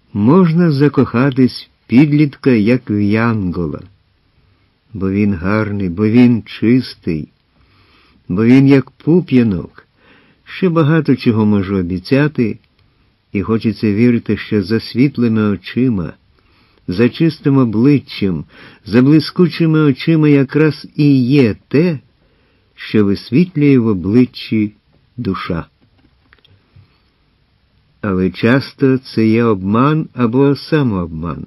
Можна закохатись в підлітка, як в янгола, бо він гарний, бо він чистий, бо він як пуп'янок. Ще багато чого можу обіцяти, і хочеться вірити, що за світлими очима, за чистим обличчям, за блискучими очима якраз і є те, що висвітлює в обличчі душа. Але часто це є обман або самообман.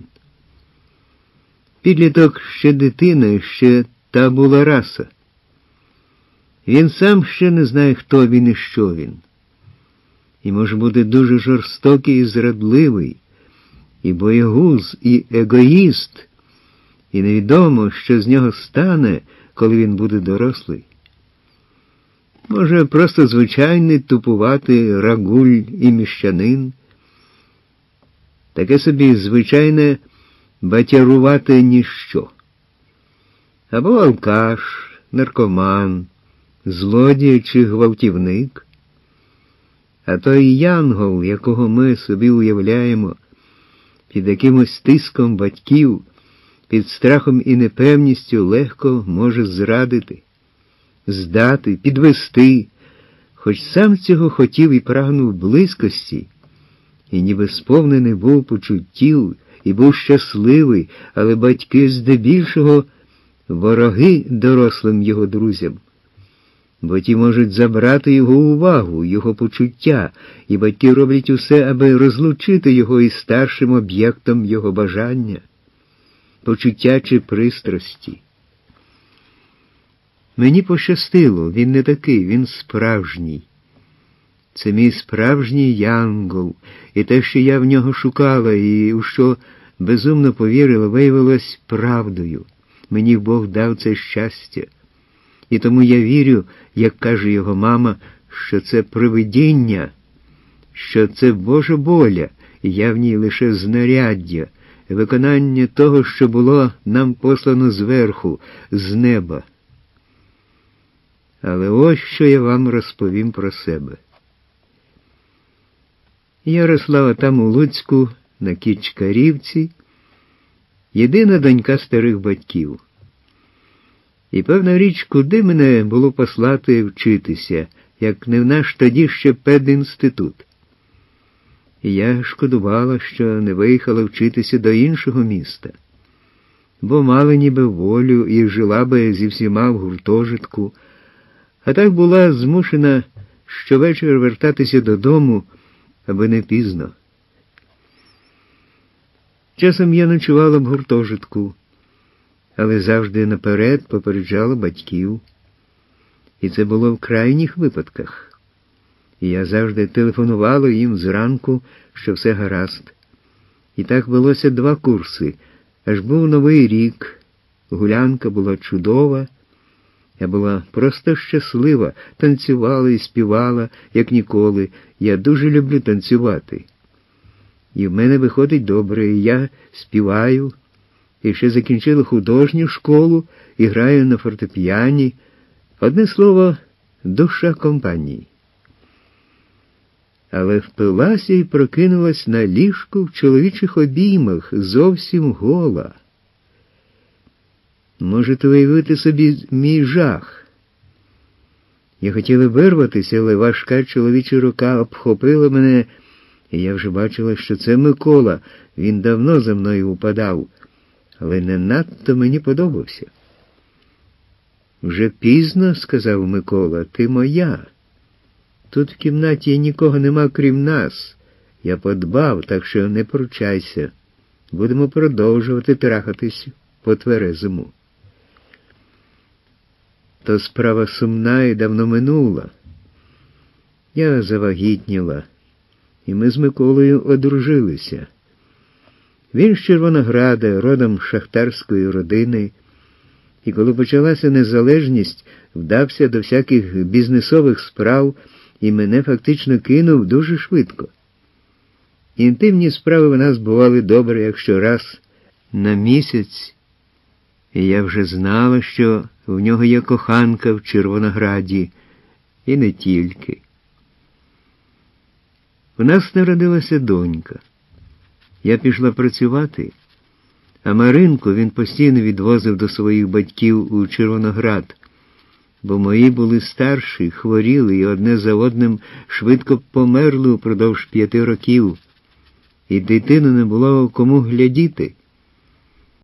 Підліток ще дитина, ще табула раса. Він сам ще не знає, хто він і що він. І може бути дуже жорстокий і зрадливий, і боягуз, і егоїст, і невідомо, що з нього стане, коли він буде дорослий. Може, просто звичайний тупуватий рагуль і міщанин, таке собі звичайне батярувате ніщо. Або алкаш, наркоман, злодій чи гвалтівник. А той янгол, якого ми собі уявляємо, під якимось тиском батьків, під страхом і непевністю легко може зрадити, здати, підвести, хоч сам цього хотів і прагнув близькості, і ніби сповнений був почуттів, і був щасливий, але батьки здебільшого вороги дорослим його друзям. Бо ті можуть забрати його увагу, його почуття, і батьки роблять усе, аби розлучити його із старшим об'єктом його бажання, почуття чи пристрасті. Мені пощастило, він не такий, він справжній. Це мій справжній янгол, і те, що я в нього шукала, і у що безумно повірила, виявилось правдою. Мені Бог дав це щастя. І тому я вірю, як каже його мама, що це провидіння, що це Божа воля, і я в ній лише знаряддя, виконання того, що було нам послано зверху, з неба. Але ось що я вам розповім про себе. Я росла там у Луцьку, на Кічкарівці, єдина донька старих батьків. І певна річ, куди мене було послати вчитися, як не в наш тоді ще педінститут. І я шкодувала, що не виїхала вчитися до іншого міста, бо мала ніби волю і жила би зі всіма в гуртожитку, а так була змушена щовечора вертатися додому, аби не пізно. Часом я ночувала в гуртожитку, але завжди наперед попереджала батьків. І це було в крайніх випадках. І я завжди телефонувала їм зранку, що все гаразд. І так велося 2 курси. Аж був Новий рік, гулянка була чудова, я була просто щаслива, танцювала і співала, як ніколи. Я дуже люблю танцювати. І в мене виходить добре, і я співаю, і ще закінчила художню школу, і граю на фортепіані. Одне слово, душа компанії. Але впилася і прокинулась на ліжку в чоловічих обіймах, зовсім гола. Можете уявити собі мій жах. Я хотіла вирватися, але важка чоловіча рука обхопила мене, і я вже бачила, що це Микола, він давно за мною упадав, але не надто мені подобався. «Вже пізно, — сказав Микола, — ти моя. Тут в кімнаті нікого нема, крім нас. Я подбав, так що не поручайся. Будемо продовжувати трахатись по-тверезому». То справа сумна і давно минула. Я завагітніла, і ми з Миколою одружилися. Він з Червонограда, родом з шахтарської родини, і коли почалася незалежність, вдався до всяких бізнесових справ і мене фактично кинув дуже швидко. Інтимні справи в нас бували добре, якщо раз на місяць, і я вже знала, що в нього є коханка в Червонограді, і не тільки. У нас народилася донька. Я пішла працювати, а Маринку він постійно відвозив до своїх батьків у Червоноград, бо мої були старші, хворіли і одне за одним швидко померли упродовж 5 років, і дитину не було кому глядіти.